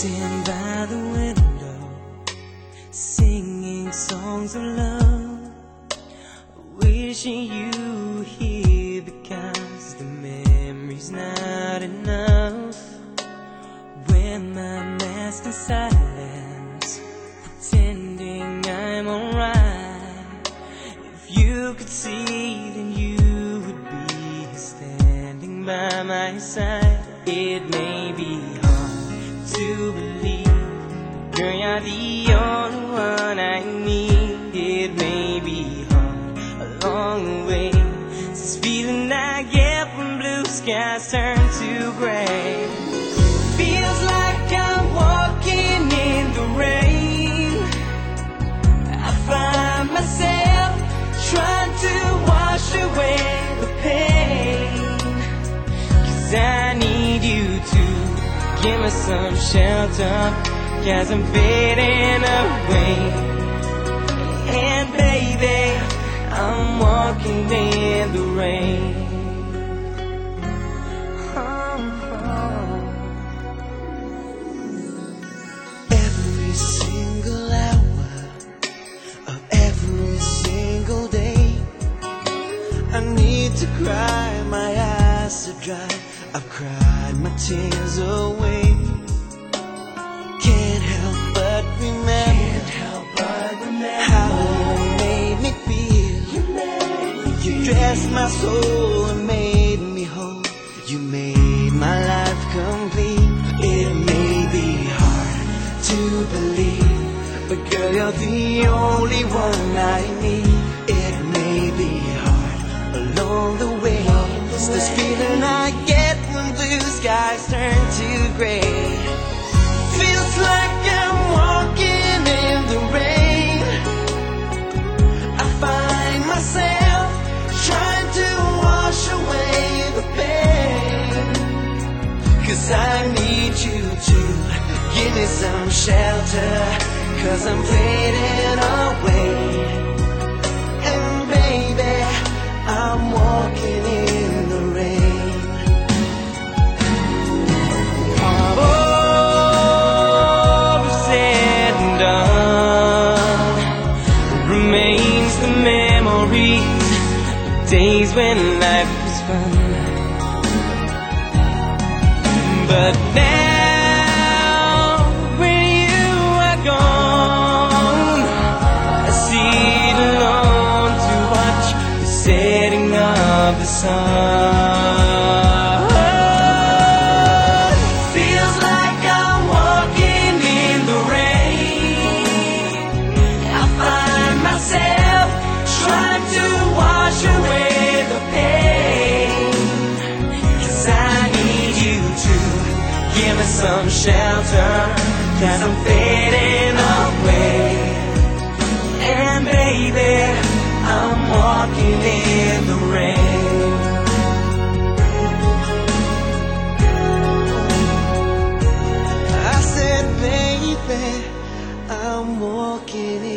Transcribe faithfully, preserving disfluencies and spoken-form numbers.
sitting by the window, singing songs of love, wishing you were here because the memory's not enough. When my mask in silence, pretending I'm alright. If you could see, then you would be here standing by my side. It may be hard to believe, girl, you're the only one I need. It may be hard along the way, this feeling I get when blue skies turn to gray. Feels like I'm walking in the rain. I find myself trying to wash away the pain, 'cause I need you to give me some shelter, 'cause I'm fading away. And baby, I'm walking in the rain. Every single hour of every single day, I need to cry my eyes are dry. I've cried my tears away. Can't help but remember, Can't help but remember how you made me feel. You, made me you dressed my soul and made me whole. You made my life complete. It may be hard to believe, but girl, you're the only one I need. It may be hard along the way, it's this feeling I get when blue skies turn to gray. Feels like I'm walking in the rain. I find myself trying to wash away the pain, 'cause I need you to give me some shelter, 'cause I'm fading away. And baby, I'm walking in the rain. All is said and done, remains the memories, the days when life was fun. But now, when you are gone, I sit alone to watch the setting of the sun. Feels like I'm walking in the rain. I find myself trying to wash away the pain, 'cause I need you to give me some shelter, 'cause I'm fading away. And baby, I'm walking in the rain. I said, baby, I'm walking in